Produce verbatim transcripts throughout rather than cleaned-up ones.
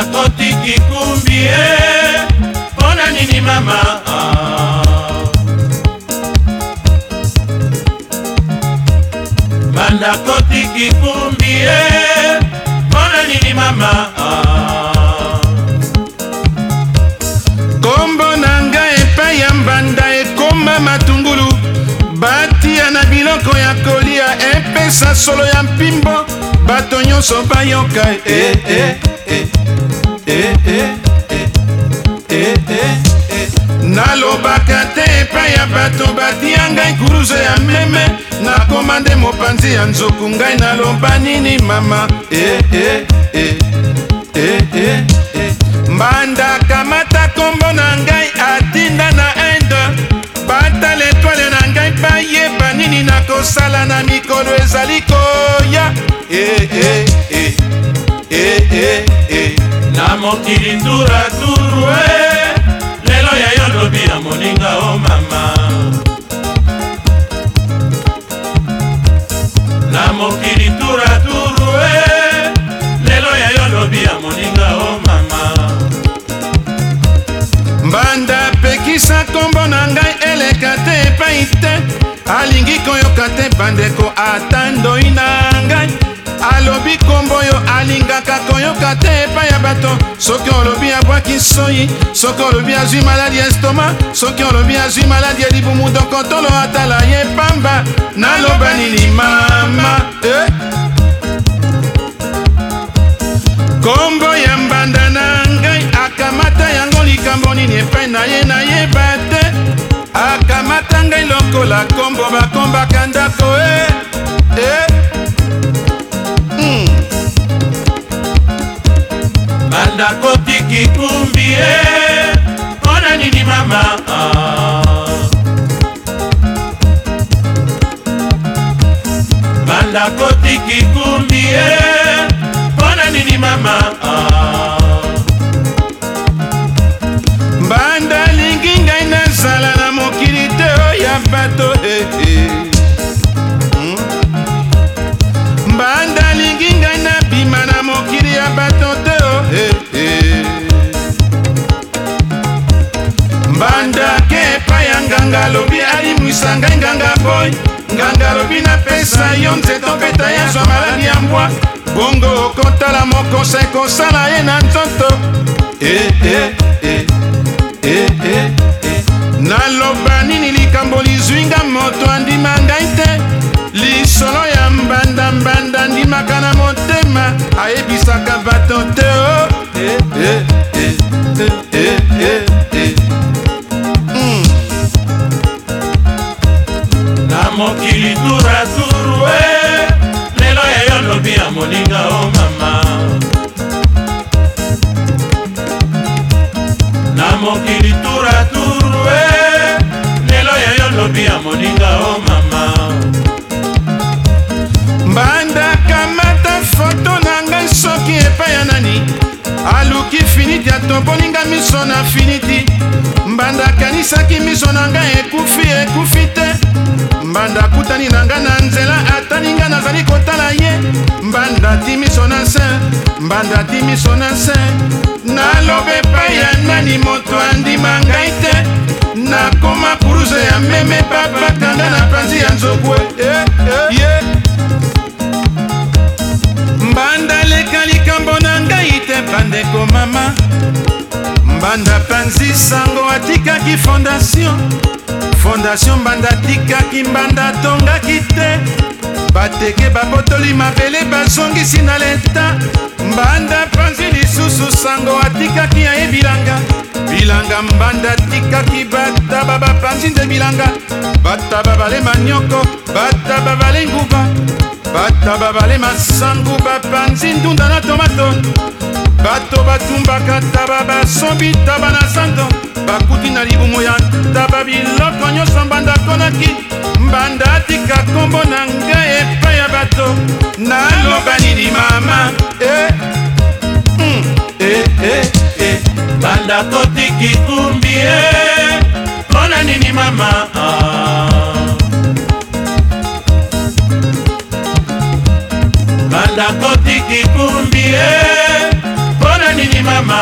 kotiki kumbi pona nini mama banda kotiki kumbi pona nini mama kombo nanga epai ya mbanda ekoma matungulu batia na biloko ya kolia epesa solo ya mpimbo bato nyonso bayoka eh, eh, eh, eh, eh, eh, eh, eh. Nalobaka te epai ya bato batia ngai kuruze ya meme nakoma nde mopanzi ya nzoku ngai naloba nini mama eh, eh, eh, eh, eh, eh. Mbanda kamata kombo na ngai atinda na inde bata letwale na ngai bayeba nini nakosala na mikolo ezali koya eh, eh, eh, eh, eh, eh. Na mokili turaturu lelo ya yo lobi ya moninga o mama na mokili turaturu lelo ya yo lobi ya moninga o mama mbanda pekisa kombo na ngai eleka te epai te alingi koyoka te bandeko ata ndoi na ngai alobi kombo yo alingaka koyoka te epai ya bato soki olobi abwaki soyi soki olobi azwi maladi ya estoma soki olobi azwi maladi ya libumu dokotolo atala ye pamba naloba nini mama eh? kombo ya mbanda na ngai akamata yango likambo nini epai na ye nayeba te akamata ngai lokola kombo bakombaka ndako eh, eh. Mm. banda kotiki kumbi pona nini mama banda kotiki kumbi pona nini mama mbanda lingi ngai nazala na mokili te oya bato eh, eh. Mm. mbanda lingi ngai nabima na mokili ya bato te oh, eh, eh. mbanda ke epai ya nganga lobi alimwisa ngai nganga boy nganga lobi napesa yo nzeto peta ya zwa maladi ya mbwa bongo okotala mokosa ekosala ye na nzoto eh, eh, eh. Eh, eh, eh. naloba nini likambo lizwinga moto andima ngai te lisolo ya mbanda mbanda ndimaka na motema ayebisaka bato te oh. eh, eh, eh, eh, eh, eh. Mm. na mokili turaturu lelo ya yo lobi ya moninga o mama na mokili turaturu lelo ya yo lobi ya moninga o mama mbanda kamata foto na ngai soki epai ya nani aluki finiti atomboninga miso na finiti mbanda akanisaki miso na ngai ekufi ekufi te mbanda akutani na ngai na nzela atani ngai nazali kotala ye mbanda ti miso na se mbanda ti miso na se naloba epai ya nani moto andima ngai te nakoma kuruze ya meme babakanga na panzi ya nzokwe eh, eh, yeah. mbanda leka likambo na ngai te bandeko mama mbanda panzi sango atikaki fondation fondation mbanda atikaki mbanda tongaki te bateke babotoli mabele bazongisi na leta mbanda panzi lisusu sango atikaki aye bilanga bilanga mbanda atikaki bataba bapanzi nde bilanga bataba bale manyoko bataba bale nguba bataba bale masangu bapanzi ndunda na tomato bato batumbaka taba basombi taba na santo bakuti na libumu ya taba biloko nyonso mbanda akonaki mbanda atika kombo na ngai epai ya bato naloba nini mama eh, mm, eh, eh, eh. banda kotiki kumbi pona nini mama banda kotiki kumbi pona nini mama mama.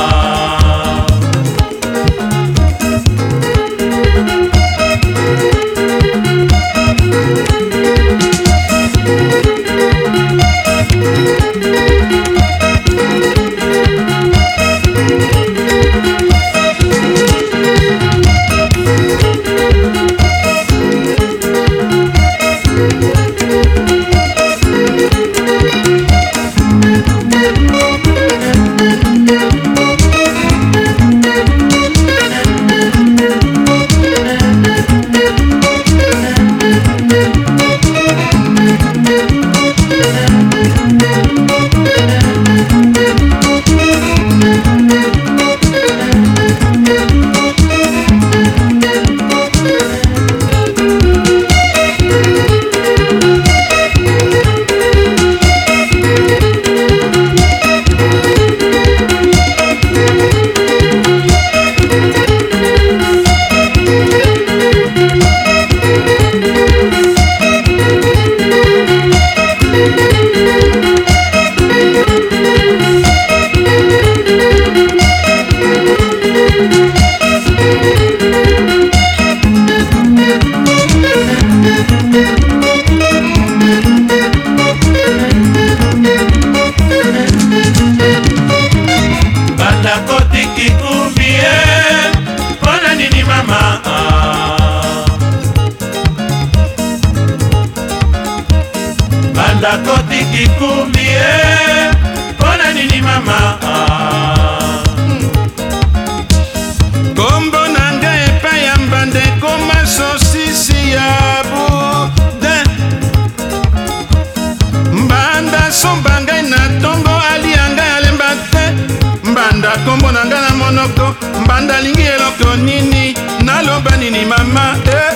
Banda koti kikumbie, pona nini mama. Kombo nanga epa ya mbande koma sosisi ya bude. Mbanda somba ngai na tongo alianga alemba te. Mbanda kombo nanga na monoko, mbanda lingi eloko nini, naloba nini mama eh.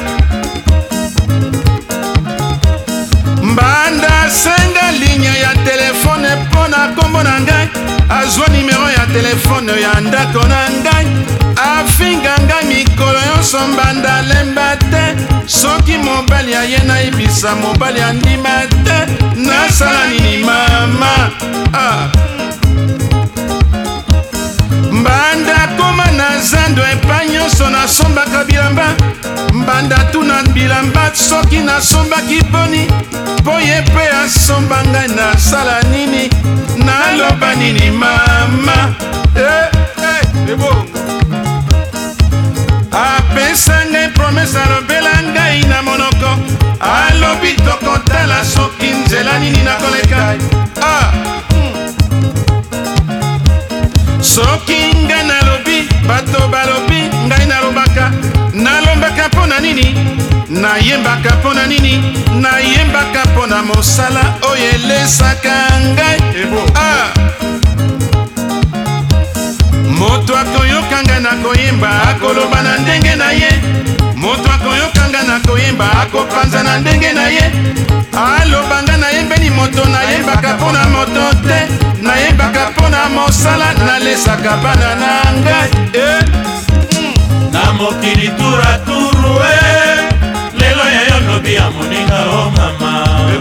Mbanda senga ligne ya telefone pona kombo na ngai, azwa numero ya telefone ya ndako na ngai, afinga ngai mikolo nyonso mbanda lemba te. Soki mobali aye nayebisa mobali andima te, nasala nini mama ah. Mbanda koma na zando epa nyonso nasombaka bilamba, mbanda tuna bilamba soki nasombaki boni, po ye mpe asomba ngai nasala nini, naloba nini mama eh, eh, ebongo apesa ngai promese alobela ngai na monoko, alobi tokotala soki nzela nini nakoleka ah. Soki ngai nalobi bato balobi ngai nalobaka, nalombaka pona nini, nayembaka pona nini, nayembaka pona mosala oyo elesaka ngai ah. Moto akoyoka ngai na koyemba akoloba na ndenge na ye, moto akoyoka ngai na koyemba akopanza na ndenge na ye, aloba ngai nayembeli moto, nayembaka pona moto te, nayembaka pona mosala, nalesaka bana na ngai eh. Na mokili tura turu eh, lelo ya yo lobi ya moninga o mama.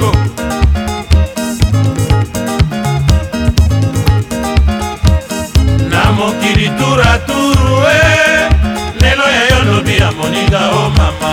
Na mokili tura turu eh, lelo ya yo lobi ya moninga o mama.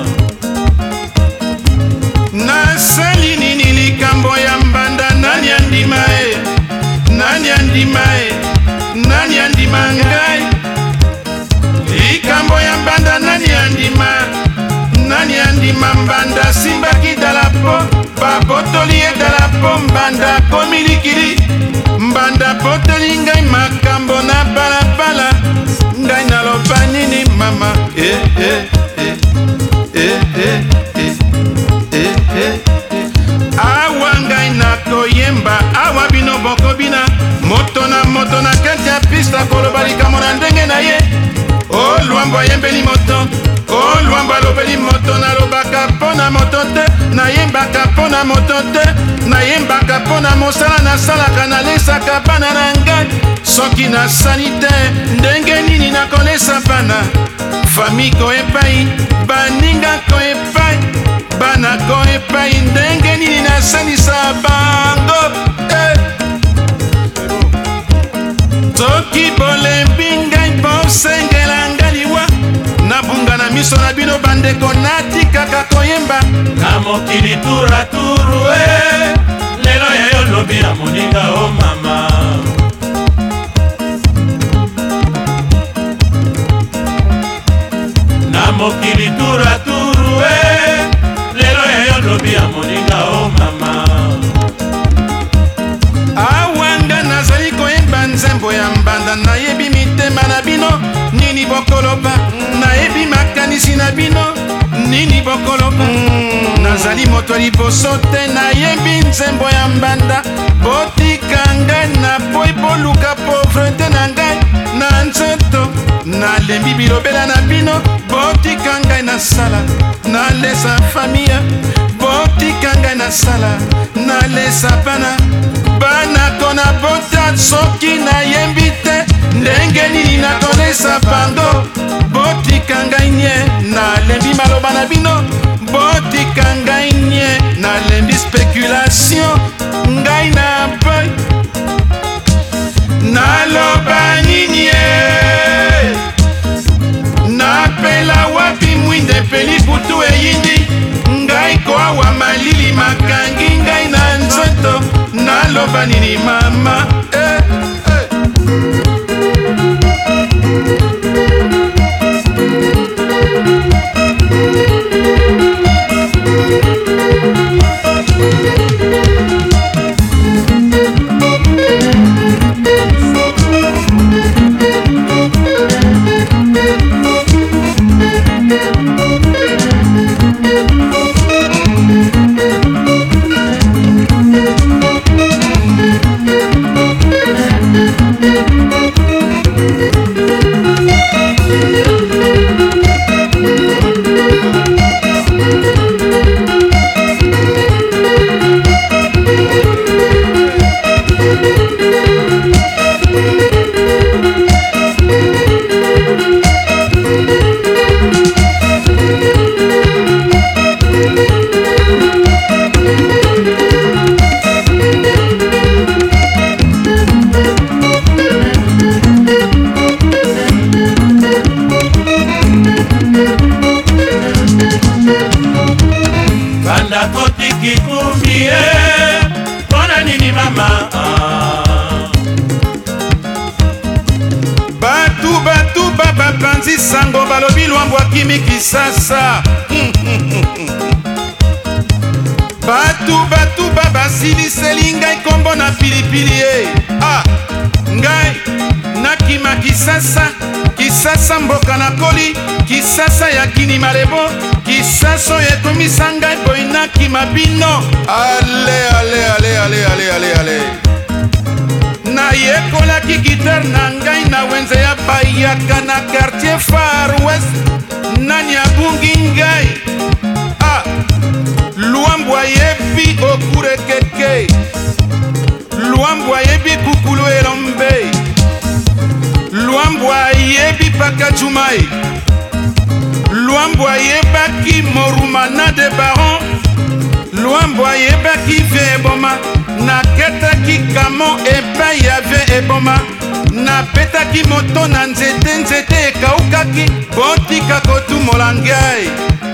Nasali nini likambo ya mbanda, nani andima e, nani andima e, nani andima ngai. Likambo ya mbanda nani andima, nani andima mbanda simbaki dalapo, babotoli e dalapo mbanda komilikili, mbanda botoli ngai makambo na balabala, ngai naloba nini mama eh eh eh eh eh eh eh. Awa ngai na koyemba, awa bino boko bina, moto na moto na kati ya pista koloba likambo na ndenge na ye. O luambo ayembeli moto, o luambo alobeli moto, nalobaka pona moto te, nayembaka pona moto te, nayembaka pona mosala nasalaka, nalesaka bana na ngai. Soki nasali te, ndenge nini nakolesa bana, fami ko epai, baninga ko epai, bana ko epai, ndenge nini nasalisa bango eh. soki bolembi ngai bosengela nga liwa nabunga na miso na bino bandeko natikaka koyemba na mokili turaturu e lelo yayo lobi ya moninga o mama na mokili turaturu e lelo yayo lobi ya moninga o mama awanga nazali koyemba nzembo ya mbanda nayebi mitema na bino nini bokoloba nayebi makanisi na bino nini bokoloba mm. nazali moto liboso te nayebi nzembo ya mbanda botika ngai na poi boluka pauvreté na ngai na nzoto nalembi bilobela na bino botika ngai na sala nalesa famille botika ngai na sala nalesa bana bana kona bota soki nayembi te ndenge nini nakolesa bango botika ngai nye nalembi maloba na bino botika ngai nye nalembi spéculation ngai na boy naloba nini napela wapi mwinde peli butu eyindi ngai koawa malili makangi ngai na nzoto naloba nini mama eh, eh. Batu batu baba panzi sango balobi lwambo akimi kisasa batu batu baba siliseli ngai kombo na pilipili e ah ngai nakima kisasa kisasa mboka na koli kisasa ya kini malebo kisasa yekomisa ngai boy nakima bino ale ale ale ale ale ale ale nayekolaki gitar na ngai na wenze ya bayaka na quartier far west nani abungi ngai ah luambo ayebi okurekeke luambo ayebi kukulu elombe luambo ayebi pakajumai luambo ayebaki morumana de baron luambo ayebaki vie eboma naketaki kamo epai ya vie eboma napetaki moto na nzete nzete ekaukaki botika kotumola ngai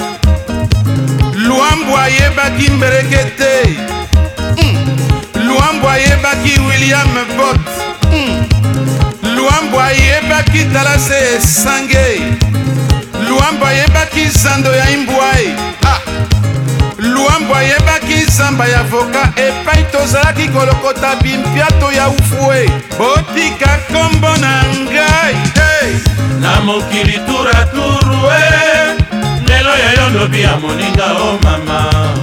luambo ayebaki mberekete mm. luambo ayebaki William Bott mm. luambo ayebaki talase esange luambo ayebaki zando ya imbwai ah. luambo ayebaki zamba ya voka epai tozalaki kolokota bimpiato ya ufue botika kombo na ngai hey. na mokili turaturu e lelo yayo lobi ya moninga o mama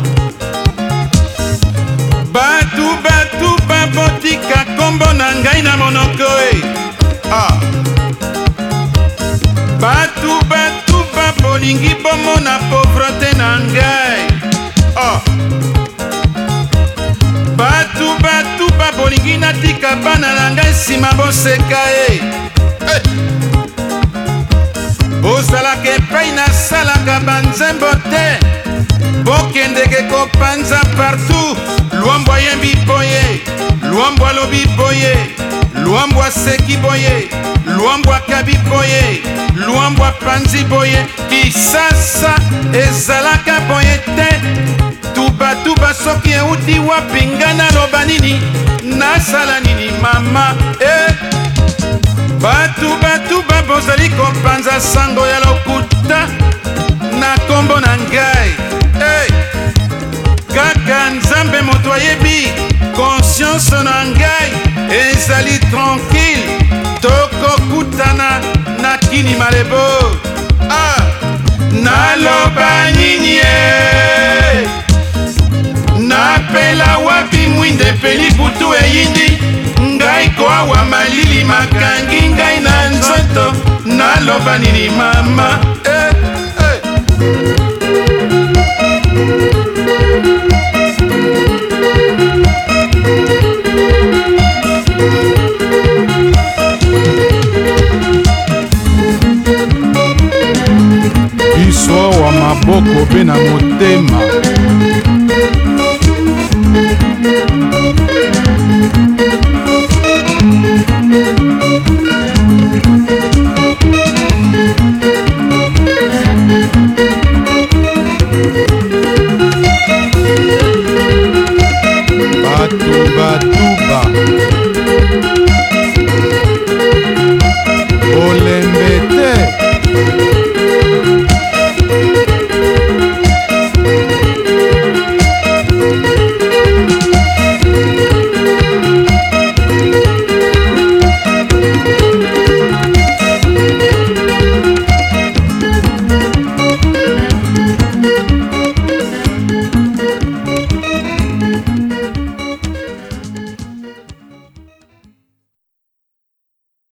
batu batu babotika kombo na ngai na monoko e ah. batu batu babolingi bomona pauvreté na ngai oh. batu batu babolingi natika bana na ngai nsima boseka e hey. bozalaka epai nasalaka banzembo te bokendeke kopanza partout luambo ayembi boye luambo alobi boye lwambwa seki boye, lwambwa kabi boye, lwambwa panzi boye, kisasa ezalaka boye te. Tuba tuba soki euti wapi nga naloba nini, nasala nini mama eh. Batu batu babozali kopanza sango ya lokuta na kombo na ngai hey. Kaka nzambe moto ayebi conscience na ngai ezali tranquille, tokokutana na kini malebo ah. Naloba nini e napela wapi mwinde peli butu eyindi, ngai koawa malili makangi ngai na nzoto, naloba nini mama eh, eh. Biso wa maboko pe na motema